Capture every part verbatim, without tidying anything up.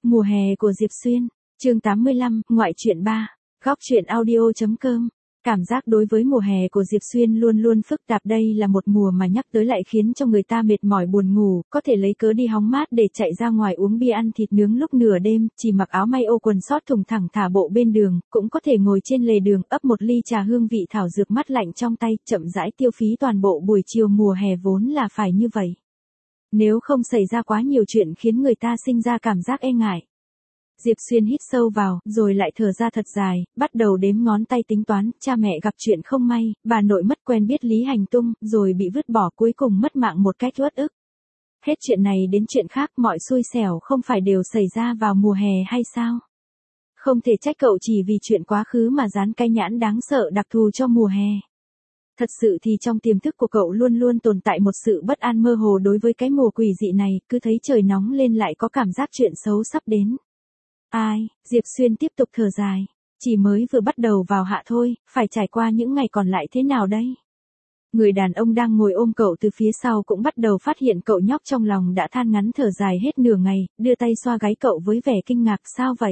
Mùa hè của Diệp Xuyên, chương tám mươi lăm, ngoại truyện ba, góc truyện audio.com. Cảm giác đối với mùa hè của Diệp Xuyên luôn luôn phức tạp, đây là một mùa mà nhắc tới lại khiến cho người ta mệt mỏi buồn ngủ, có thể lấy cớ đi hóng mát để chạy ra ngoài uống bia ăn thịt nướng lúc nửa đêm, chỉ mặc áo may ô quần sót thùng thẳng thả bộ bên đường, cũng có thể ngồi trên lề đường ấp một ly trà hương vị thảo dược mát lạnh trong tay, chậm rãi tiêu phí toàn bộ buổi chiều. Mùa hè vốn là phải như vậy. Nếu không xảy ra quá nhiều chuyện khiến người ta sinh ra cảm giác e ngại. Diệp Xuyên hít sâu vào, rồi lại thở ra thật dài, bắt đầu đếm ngón tay tính toán, cha mẹ gặp chuyện không may, bà nội mất quen biết Lý Hành Tung, rồi bị vứt bỏ, cuối cùng mất mạng một cách uất ức. Hết chuyện này đến chuyện khác, mọi xui xẻo không phải đều xảy ra vào mùa hè hay sao? Không thể trách cậu chỉ vì chuyện quá khứ mà dán cái nhãn đáng sợ đặc thù cho mùa hè. Thật sự thì trong tiềm thức của cậu luôn luôn tồn tại một sự bất an mơ hồ đối với cái mùa quỷ dị này, cứ thấy trời nóng lên lại có cảm giác chuyện xấu sắp đến. Ai, Diệp Xuyên tiếp tục thở dài. Chỉ mới vừa bắt đầu vào hạ thôi, phải trải qua những ngày còn lại thế nào đây? Người đàn ông đang ngồi ôm cậu từ phía sau cũng bắt đầu phát hiện cậu nhóc, trong lòng đã than ngắn thở dài hết nửa ngày, đưa tay xoa gáy cậu với vẻ kinh ngạc. Sao vậy?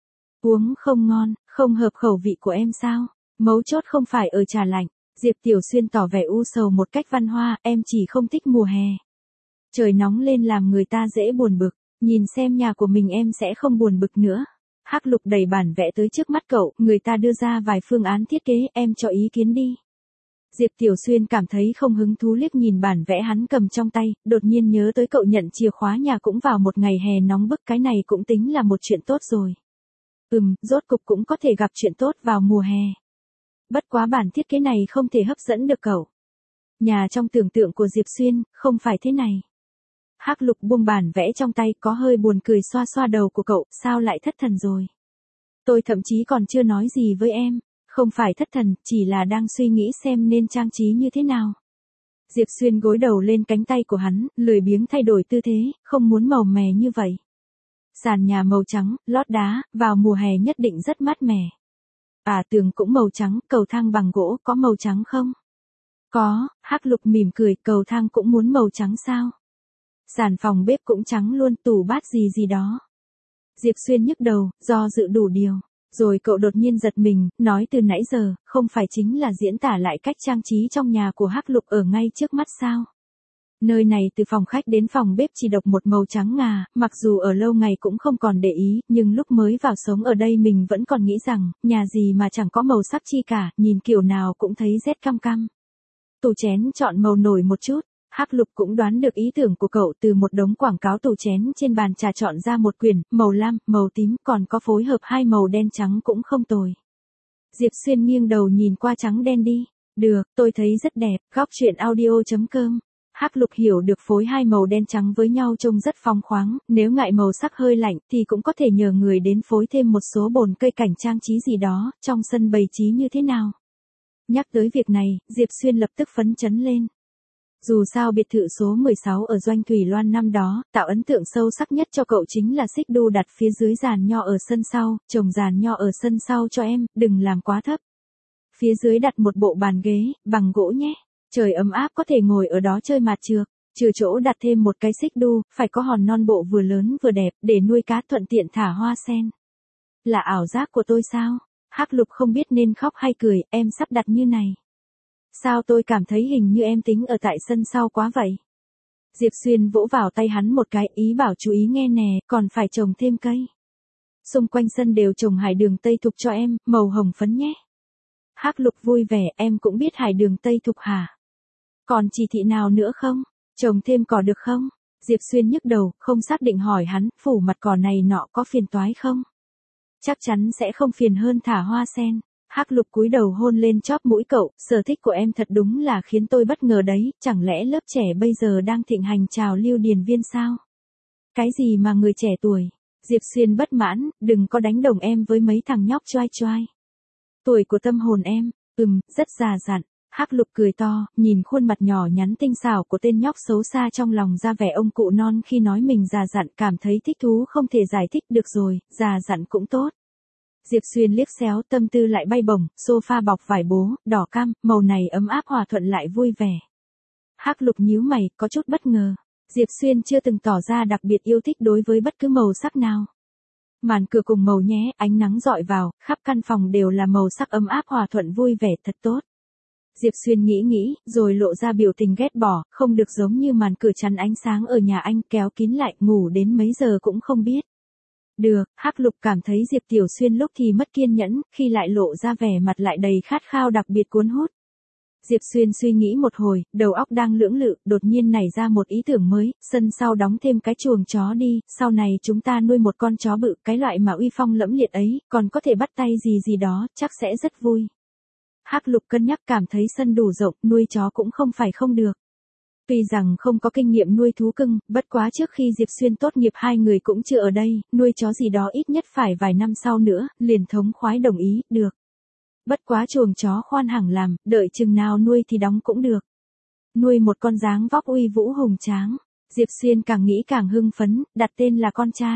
Uống không ngon, không hợp khẩu vị của em sao? Mấu chốt không phải ở trà lạnh. Diệp Tiểu Xuyên tỏ vẻ u sầu một cách văn hoa, em chỉ không thích mùa hè. Trời nóng lên làm người ta dễ buồn bực. Nhìn xem nhà của mình em sẽ không buồn bực nữa. Hắc Lục đẩy bản vẽ tới trước mắt cậu, người ta đưa ra vài phương án thiết kế, em cho ý kiến đi. Diệp Tiểu Xuyên cảm thấy không hứng thú, liếc nhìn bản vẽ hắn cầm trong tay, đột nhiên nhớ tới cậu nhận chìa khóa nhà cũng vào một ngày hè nóng bức, cái này cũng tính là một chuyện tốt rồi. Ừm, rốt cục cũng có thể gặp chuyện tốt vào mùa hè. Bất quá bản thiết kế này không thể hấp dẫn được cậu. Nhà trong tưởng tượng của Diệp Xuyên, không phải thế này. Hắc Lục buông bản vẽ trong tay, có hơi buồn cười xoa xoa đầu của cậu, sao lại thất thần rồi? Tôi thậm chí còn chưa nói gì với em, không phải thất thần, chỉ là đang suy nghĩ xem nên trang trí như thế nào. Diệp Xuyên gối đầu lên cánh tay của hắn, lười biếng thay đổi tư thế, không muốn màu mè như vậy. Sàn nhà màu trắng, lót đá, vào mùa hè nhất định rất mát mẻ. À, tường cũng màu trắng, cầu thang bằng gỗ, có màu trắng không? Có, Hắc Lục mỉm cười, cầu thang cũng muốn màu trắng sao? Sàn phòng bếp cũng trắng luôn, tủ bát gì gì đó. Diệp Xuyên nhức đầu, do dự đủ điều. Rồi cậu đột nhiên giật mình, nói từ nãy giờ, không phải chính là diễn tả lại cách trang trí trong nhà của Hắc Lục ở ngay trước mắt sao? Nơi này từ phòng khách đến phòng bếp chỉ độc một màu trắng ngà, mặc dù ở lâu ngày cũng không còn để ý, nhưng lúc mới vào sống ở đây mình vẫn còn nghĩ rằng, nhà gì mà chẳng có màu sắc chi cả, nhìn kiểu nào cũng thấy rét căm căm. Tủ chén chọn màu nổi một chút. Hắc Lục cũng đoán được ý tưởng của cậu, từ một đống quảng cáo tủ chén trên bàn trà chọn ra một quyển, màu lam, màu tím, còn có phối hợp hai màu đen trắng cũng không tồi. Diệp Xuyên nghiêng đầu nhìn qua trắng đen đi. Được, tôi thấy rất đẹp, góc truyện audio.com. Hắc Lục hiểu được phối hai màu đen trắng với nhau trông rất phóng khoáng, nếu ngại màu sắc hơi lạnh thì cũng có thể nhờ người đến phối thêm một số bồn cây cảnh trang trí gì đó, trong sân bày trí như thế nào. Nhắc tới việc này, Diệp Xuyên lập tức phấn chấn lên. Dù sao biệt thự số mười sáu ở Doanh Thủy Loan năm đó, tạo ấn tượng sâu sắc nhất cho cậu chính là xích đu đặt phía dưới giàn nho ở sân sau, trồng giàn nho ở sân sau cho em, đừng làm quá thấp. Phía dưới đặt một bộ bàn ghế, bằng gỗ nhé. Trời ấm áp có thể ngồi ở đó chơi mạt trược, trừ chỗ đặt thêm một cái xích đu, phải có hòn non bộ vừa lớn vừa đẹp, để nuôi cá thuận tiện thả hoa sen. Là ảo giác của tôi sao? Hắc Lục không biết nên khóc hay cười, em sắp đặt như này. Sao tôi cảm thấy hình như em tính ở tại sân sau quá vậy? Diệp Xuyên vỗ vào tay hắn một cái, ý bảo chú ý nghe nè, còn phải trồng thêm cây. Xung quanh sân đều trồng hải đường Tây Thục cho em, màu hồng phấn nhé. Hắc Lục vui vẻ, em cũng biết hải đường Tây Thục hả? Còn chỉ thị nào nữa không? Trồng thêm cỏ được không? Diệp Xuyên nhức đầu, không xác định hỏi hắn, phủ mặt cỏ này nọ có phiền toái không? Chắc chắn sẽ không phiền hơn thả hoa sen. Hắc Lục cúi đầu hôn lên chóp mũi cậu, sở thích của em thật đúng là khiến tôi bất ngờ đấy, chẳng lẽ lớp trẻ bây giờ đang thịnh hành trào lưu điền viên sao? Cái gì mà người trẻ tuổi? Diệp Xuyên bất mãn, đừng có đánh đồng em với mấy thằng nhóc choai choai. Tuổi của tâm hồn em, ừm, rất già dặn. Hắc Lục cười to, nhìn khuôn mặt nhỏ nhắn tinh xảo của tên nhóc xấu xa, trong lòng ra vẻ ông cụ non khi nói mình già dặn, cảm thấy thích thú không thể giải thích được rồi, già dặn cũng tốt. Diệp Xuyên liếc xéo, tâm tư lại bay bổng, sofa bọc vải bố, đỏ cam, màu này ấm áp hòa thuận lại vui vẻ. Hắc Lục nhíu mày, có chút bất ngờ. Diệp Xuyên chưa từng tỏ ra đặc biệt yêu thích đối với bất cứ màu sắc nào. Màn cửa cùng màu nhé, ánh nắng rọi vào, khắp căn phòng đều là màu sắc ấm áp hòa thuận vui vẻ thật tốt. Diệp Xuyên nghĩ nghĩ, rồi lộ ra biểu tình ghét bỏ, không được giống như màn cửa chắn ánh sáng ở nhà anh, kéo kín lại, ngủ đến mấy giờ cũng không biết. Được, Hắc Lục cảm thấy Diệp Tiểu Xuyên lúc thì mất kiên nhẫn, khi lại lộ ra vẻ mặt lại đầy khát khao đặc biệt cuốn hút. Diệp Xuyên suy nghĩ một hồi, đầu óc đang lưỡng lự, đột nhiên nảy ra một ý tưởng mới, sân sau đóng thêm cái chuồng chó đi, sau này chúng ta nuôi một con chó bự, cái loại mà uy phong lẫm liệt ấy, còn có thể bắt tay gì gì đó, chắc sẽ rất vui. Hắc Lục cân nhắc cảm thấy sân đủ rộng, nuôi chó cũng không phải không được. Tuy rằng không có kinh nghiệm nuôi thú cưng, bất quá trước khi Diệp Xuyên tốt nghiệp hai người cũng chưa ở đây, nuôi chó gì đó ít nhất phải vài năm sau nữa, liền thống khoái đồng ý, được. Bất quá chuồng chó khoan hẳn làm, đợi chừng nào nuôi thì đóng cũng được. Nuôi một con dáng vóc uy vũ hùng tráng, Diệp Xuyên càng nghĩ càng hưng phấn, đặt tên là con trai.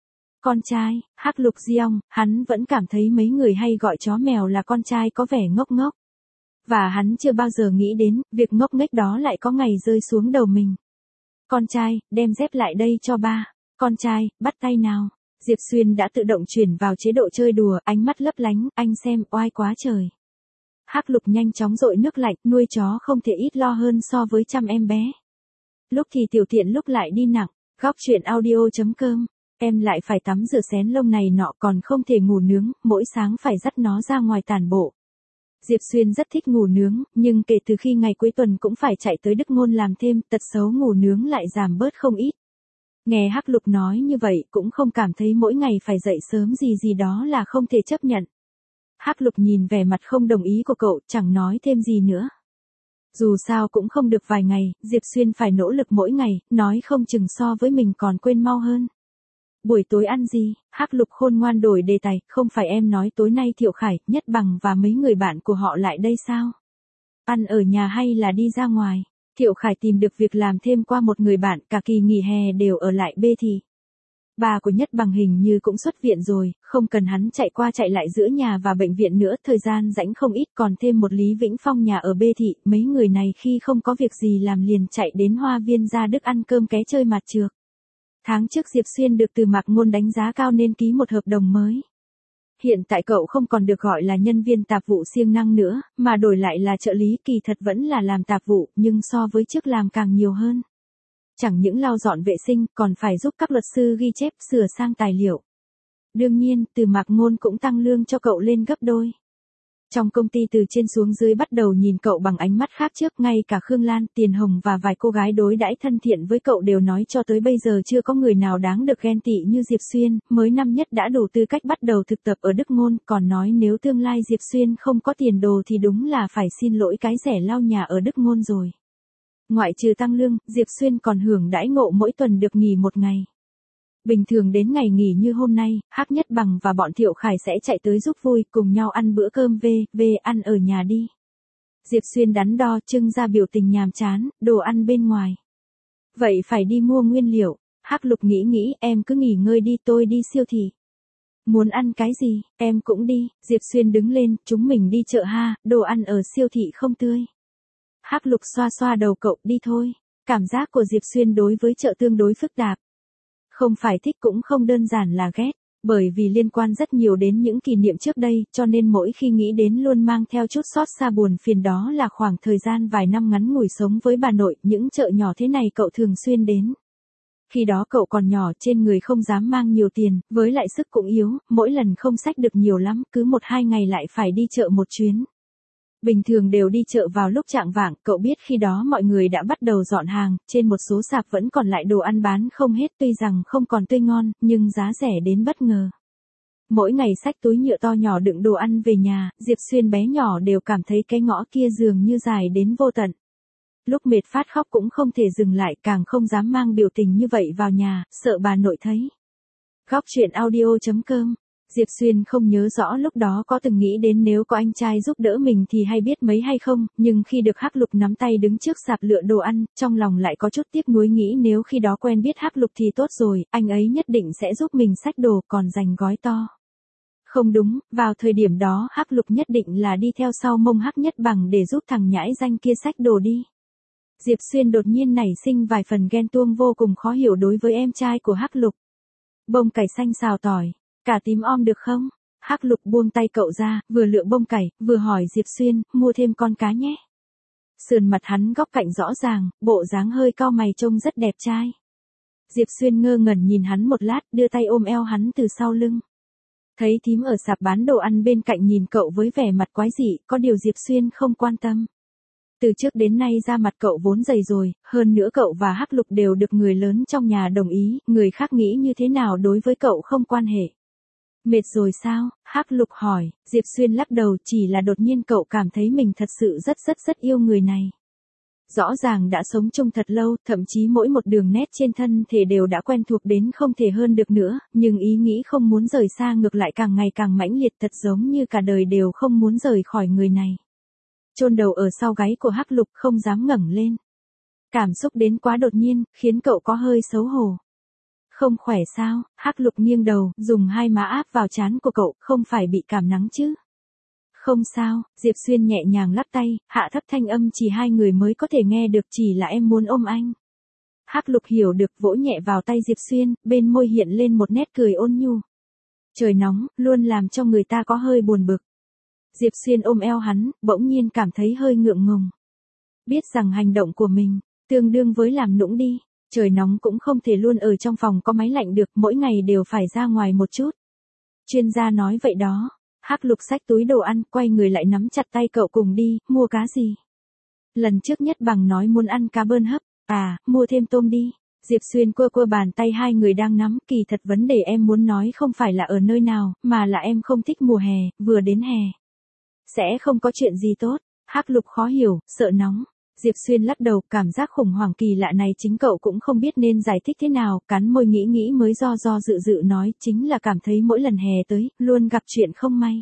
Con trai, Hắc Lục Diong, hắn vẫn cảm thấy mấy người hay gọi chó mèo là con trai có vẻ ngốc ngốc. Và hắn chưa bao giờ nghĩ đến, việc ngốc nghếch đó lại có ngày rơi xuống đầu mình. Con trai, đem dép lại đây cho ba. Con trai, bắt tay nào. Diệp Xuyên đã tự động chuyển vào chế độ chơi đùa, ánh mắt lấp lánh, anh xem, oai quá trời. Hắc Lục nhanh chóng dội nước lạnh, nuôi chó không thể ít lo hơn so với chăm em bé. Lúc thì tiểu tiện lúc lại đi nặng, góc truyện audio chấm com. Em lại phải tắm rửa xén lông này nọ còn không thể ngủ nướng, mỗi sáng phải dắt nó ra ngoài tản bộ. Diệp Xuyên rất thích ngủ nướng, nhưng kể từ khi ngày cuối tuần cũng phải chạy tới Đức Ngôn làm thêm, tật xấu ngủ nướng lại giảm bớt không ít. Nghe Hắc Lục nói như vậy cũng không cảm thấy mỗi ngày phải dậy sớm gì gì đó là không thể chấp nhận. Hắc Lục nhìn vẻ mặt không đồng ý của cậu, chẳng nói thêm gì nữa. Dù sao cũng không được vài ngày, Diệp Xuyên phải nỗ lực mỗi ngày, nói không chừng so với mình còn quên mau hơn. Buổi tối ăn gì? Hắc Lục khôn ngoan đổi đề tài, không phải em nói tối nay Thiệu Khải, Nhất Bằng và mấy người bạn của họ lại đây sao? Ăn ở nhà hay là đi ra ngoài? Thiệu Khải tìm được việc làm thêm qua một người bạn, cả kỳ nghỉ hè đều ở lại bê thị. Bà của Nhất Bằng hình như cũng xuất viện rồi, không cần hắn chạy qua chạy lại giữa nhà và bệnh viện nữa, thời gian rảnh không ít, còn thêm một Lý Vĩnh Phong nhà ở bê thị, mấy người này khi không có việc gì làm liền chạy đến Hoa Viên Gia Đức ăn cơm ké chơi mặt trược. Tháng trước Diệp Xuyên được Từ Mạc Ngôn đánh giá cao nên ký một hợp đồng mới. Hiện tại cậu không còn được gọi là nhân viên tạp vụ siêng năng nữa, mà đổi lại là trợ lý, kỳ thật vẫn là làm tạp vụ, nhưng so với trước làm càng nhiều hơn. Chẳng những lau dọn vệ sinh, còn phải giúp các luật sư ghi chép, sửa sang tài liệu. Đương nhiên, Từ Mạc Ngôn cũng tăng lương cho cậu lên gấp đôi. Trong công ty từ trên xuống dưới bắt đầu nhìn cậu bằng ánh mắt khác trước, ngay cả Khương Lan, Tiền Hồng và vài cô gái đối đãi thân thiện với cậu đều nói cho tới bây giờ chưa có người nào đáng được ghen tị như Diệp Xuyên, mới năm nhất đã đủ tư cách bắt đầu thực tập ở Đức Ngôn, còn nói nếu tương lai Diệp Xuyên không có tiền đồ thì đúng là phải xin lỗi cái rẻ lau nhà ở Đức Ngôn rồi. Ngoại trừ tăng lương, Diệp Xuyên còn hưởng đãi ngộ mỗi tuần được nghỉ một ngày. Bình thường đến ngày nghỉ như hôm nay, Hắc Nhất Bằng và bọn Thiệu Khải sẽ chạy tới giúp vui, cùng nhau ăn bữa cơm về, về ăn ở nhà đi. Diệp Xuyên đắn đo, trưng ra biểu tình nhàm chán, đồ ăn bên ngoài. Vậy phải đi mua nguyên liệu. Hắc Lục nghĩ nghĩ, em cứ nghỉ ngơi đi, tôi đi siêu thị. Muốn ăn cái gì, em cũng đi. Diệp Xuyên đứng lên, chúng mình đi chợ ha, đồ ăn ở siêu thị không tươi. Hắc Lục xoa xoa đầu cậu, đi thôi. Cảm giác của Diệp Xuyên đối với chợ tương đối phức tạp. Không phải thích cũng không đơn giản là ghét, bởi vì liên quan rất nhiều đến những kỷ niệm trước đây, cho nên mỗi khi nghĩ đến luôn mang theo chút xót xa buồn phiền, đó là khoảng thời gian vài năm ngắn ngủi sống với bà nội, những chợ nhỏ thế này cậu thường xuyên đến. Khi đó cậu còn nhỏ, trên người không dám mang nhiều tiền, với lại sức cũng yếu, mỗi lần không xách được nhiều lắm, cứ một hai ngày lại phải đi chợ một chuyến. Bình thường đều đi chợ vào lúc chạng vạng, cậu biết khi đó mọi người đã bắt đầu dọn hàng, trên một số sạp vẫn còn lại đồ ăn bán không hết, tuy rằng không còn tươi ngon, nhưng giá rẻ đến bất ngờ. Mỗi ngày xách túi nhựa to nhỏ đựng đồ ăn về nhà, Diệp Xuyên bé nhỏ đều cảm thấy cái ngõ kia dường như dài đến vô tận. Lúc mệt phát khóc cũng không thể dừng lại, càng không dám mang biểu tình như vậy vào nhà, sợ bà nội thấy. Góc truyện audio chấm com. Diệp Xuyên không nhớ rõ lúc đó có từng nghĩ đến nếu có anh trai giúp đỡ mình thì hay biết mấy hay không, nhưng khi được Hắc Lục nắm tay đứng trước sạp lựa đồ ăn, trong lòng lại có chút tiếc nuối, nghĩ nếu khi đó quen biết Hắc Lục thì tốt rồi, anh ấy nhất định sẽ giúp mình xách đồ, còn dành gói to. Không đúng, vào thời điểm đó Hắc Lục nhất định là đi theo sau mông Hắc Nhất Bằng để giúp thằng nhãi danh kia xách đồ đi. Diệp Xuyên đột nhiên nảy sinh vài phần ghen tuông vô cùng khó hiểu đối với em trai của Hắc Lục. Bông cải xanh xào tỏi. Cả tím om được không? Hắc Lục buông tay cậu ra, vừa lựa bông cải, vừa hỏi Diệp Xuyên, mua thêm con cá nhé. Sườn mặt hắn góc cạnh rõ ràng, bộ dáng hơi cau mày trông rất đẹp trai. Diệp Xuyên ngơ ngẩn nhìn hắn một lát, đưa tay ôm eo hắn từ sau lưng. Thấy thím ở sạp bán đồ ăn bên cạnh nhìn cậu với vẻ mặt quái dị, có điều Diệp Xuyên không quan tâm. Từ trước đến nay da mặt cậu vốn dày rồi, hơn nữa cậu và Hắc Lục đều được người lớn trong nhà đồng ý, người khác nghĩ như thế nào đối với cậu không quan hệ. Mệt rồi sao? Hắc Lục hỏi. Diệp Xuyên lắc đầu, chỉ là đột nhiên cậu cảm thấy mình thật sự rất rất rất yêu người này. Rõ ràng đã sống chung thật lâu, thậm chí mỗi một đường nét trên thân thể đều đã quen thuộc đến không thể hơn được nữa, nhưng ý nghĩ không muốn rời xa ngược lại càng ngày càng mãnh liệt, thật giống như cả đời đều không muốn rời khỏi người này. Chôn đầu ở sau gáy của Hắc Lục, không dám ngẩng lên. Cảm xúc đến quá đột nhiên, khiến cậu có hơi xấu hổ. Không khỏe sao? Hắc Lục nghiêng đầu, dùng hai má áp vào trán của cậu, không phải bị cảm nắng chứ? Không sao, Diệp Xuyên nhẹ nhàng lắc tay, hạ thấp thanh âm chỉ hai người mới có thể nghe được, chỉ là em muốn ôm anh. Hắc Lục hiểu được, vỗ nhẹ vào tay Diệp Xuyên, bên môi hiện lên một nét cười ôn nhu. Trời nóng, luôn làm cho người ta có hơi buồn bực. Diệp Xuyên ôm eo hắn, bỗng nhiên cảm thấy hơi ngượng ngùng. Biết rằng hành động của mình, tương đương với làm nũng đi. Trời nóng cũng không thể luôn ở trong phòng có máy lạnh được, mỗi ngày đều phải ra ngoài một chút. Chuyên gia nói vậy đó. Hắc Lục xách túi đồ ăn, quay người lại nắm chặt tay cậu cùng đi, mua cá gì? Lần trước Nhất Bằng nói muốn ăn cá bơn hấp, à, mua thêm tôm đi. Diệp Xuyên quơ quơ bàn tay hai người đang nắm, kỳ thật vấn đề em muốn nói không phải là ở nơi nào, mà là em không thích mùa hè, vừa đến hè. Sẽ không có chuyện gì tốt. Hắc Lục khó hiểu, sợ nóng. Diệp Xuyên lắc đầu, cảm giác khủng hoảng kỳ lạ này chính cậu cũng không biết nên giải thích thế nào, cắn môi nghĩ nghĩ mới do do dự dự nói, chính là cảm thấy mỗi lần hè tới, luôn gặp chuyện không may.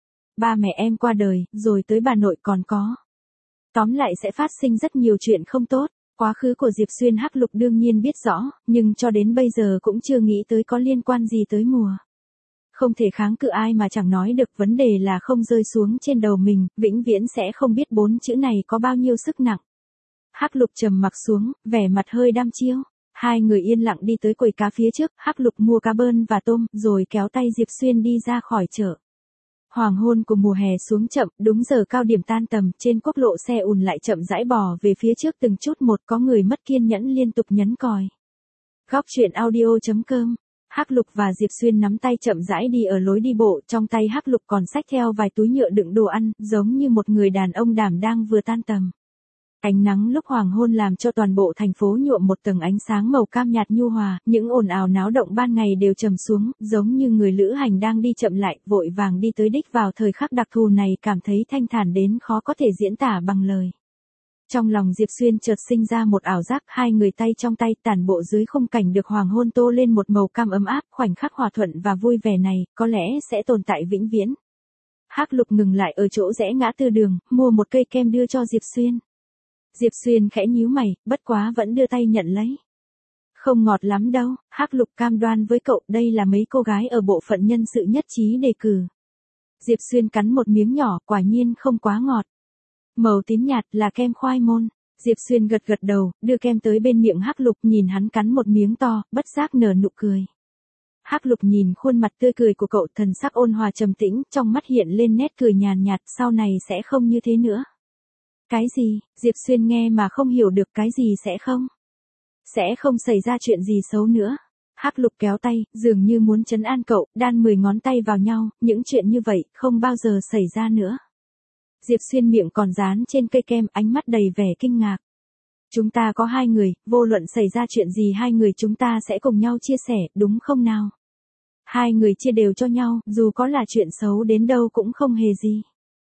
Ba mẹ em qua đời, rồi tới bà nội còn có. Tóm lại sẽ phát sinh rất nhiều chuyện không tốt. Quá khứ của Diệp Xuyên Hắc Lục đương nhiên biết rõ, nhưng cho đến bây giờ cũng chưa nghĩ tới có liên quan gì tới mùa. Không thể kháng cự ai mà chẳng nói được, vấn đề là không rơi xuống trên đầu mình, vĩnh viễn sẽ không biết bốn chữ này có bao nhiêu sức nặng. Hắc Lục trầm mặc xuống, vẻ mặt hơi đăm chiêu. Hai người yên lặng đi tới quầy cá phía trước, Hắc Lục mua cá bơn và tôm, rồi kéo tay Diệp Xuyên đi ra khỏi chợ. Hoàng hôn của mùa hè xuống chậm, đúng giờ cao điểm tan tầm, trên quốc lộ xe ùn lại chậm rãi bò về phía trước từng chút một, có người mất kiên nhẫn liên tục nhấn còi. Góc truyện audio chấm com. Hắc Lục và Diệp Xuyên nắm tay chậm rãi đi ở lối đi bộ, trong tay Hắc Lục còn xách theo vài túi nhựa đựng đồ ăn, giống như một người đàn ông đảm đang vừa tan tầm. Ánh nắng lúc hoàng hôn làm cho toàn bộ thành phố nhuộm một tầng ánh sáng màu cam nhạt nhu hòa, những ồn ào náo động ban ngày đều trầm xuống, giống như người lữ hành đang đi chậm lại, vội vàng đi tới đích vào thời khắc đặc thù này, cảm thấy thanh thản đến khó có thể diễn tả bằng lời. Trong lòng Diệp Xuyên chợt sinh ra một ảo giác, hai người tay trong tay, tản bộ dưới khung cảnh được hoàng hôn tô lên một màu cam ấm áp, khoảnh khắc hòa thuận và vui vẻ này, có lẽ sẽ tồn tại vĩnh viễn. Hắc Lục ngừng lại ở chỗ rẽ ngã tư đường, mua một cây kem đưa cho Diệp Xuyên. Diệp Xuyên khẽ nhíu mày, bất quá vẫn đưa tay nhận lấy. Không ngọt lắm đâu, Hắc Lục cam đoan với cậu, đây là mấy cô gái ở bộ phận nhân sự nhất trí đề cử. Diệp Xuyên cắn một miếng nhỏ, quả nhiên không quá ngọt. Màu tím nhạt là kem khoai môn. Diệp Xuyên gật gật đầu, đưa kem tới bên miệng Hắc Lục, nhìn hắn cắn một miếng to, bất giác nở nụ cười. Hắc Lục nhìn khuôn mặt tươi cười của cậu, thần sắc ôn hòa trầm tĩnh, trong mắt hiện lên nét cười nhàn nhạt, sau này sẽ không như thế nữa. Cái gì? Diệp Xuyên nghe mà không hiểu được, cái gì sẽ không? Sẽ không xảy ra chuyện gì xấu nữa. Hắc Lục kéo tay, dường như muốn trấn an cậu, đan mười ngón tay vào nhau, những chuyện như vậy không bao giờ xảy ra nữa. Diệp Xuyên miệng còn dán trên cây kem, ánh mắt đầy vẻ kinh ngạc. Chúng ta có hai người, vô luận xảy ra chuyện gì hai người chúng ta sẽ cùng nhau chia sẻ, đúng không nào? Hai người chia đều cho nhau, dù có là chuyện xấu đến đâu cũng không hề gì.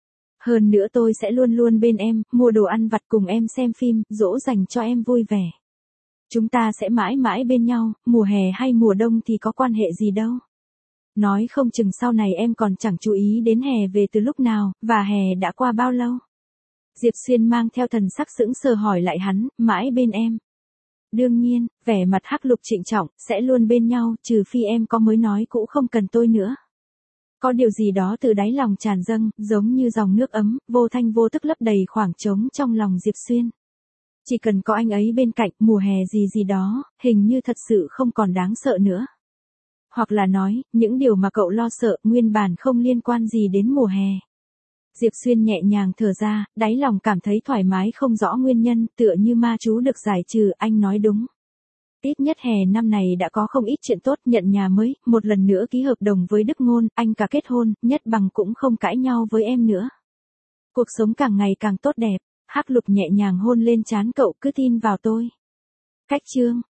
Hơn nữa tôi sẽ luôn luôn bên em, mua đồ ăn vặt cùng em xem phim, dỗ dành cho em vui vẻ. Chúng ta sẽ mãi mãi bên nhau, mùa hè hay mùa đông thì có quan hệ gì đâu. Nói không chừng sau này em còn chẳng chú ý đến hè về từ lúc nào, và hè đã qua bao lâu. Diệp Xuyên mang theo thần sắc sững sờ hỏi lại hắn, mãi bên em. Đương nhiên, vẻ mặt Hắc Lục trịnh trọng, sẽ luôn bên nhau, trừ phi em có mới nói cũ không cần tôi nữa. Có điều gì đó từ đáy lòng tràn dâng, giống như dòng nước ấm, vô thanh vô tức lấp đầy khoảng trống trong lòng Diệp Xuyên. Chỉ cần có anh ấy bên cạnh, mùa hè gì gì đó, hình như thật sự không còn đáng sợ nữa. Hoặc là nói, những điều mà cậu lo sợ nguyên bản không liên quan gì đến mùa hè. Diệp Xuyên nhẹ nhàng thở ra, đáy lòng cảm thấy thoải mái không rõ nguyên nhân, tựa như ma chú được giải trừ, anh nói đúng. Ít nhất hè năm này đã có không ít chuyện tốt, nhận nhà mới, một lần nữa ký hợp đồng với Đức Ngôn, anh cả kết hôn, Nhất Bằng cũng không cãi nhau với em nữa. Cuộc sống càng ngày càng tốt đẹp, Hắc Lục nhẹ nhàng hôn lên trán cậu, cứ tin vào tôi. Cách chương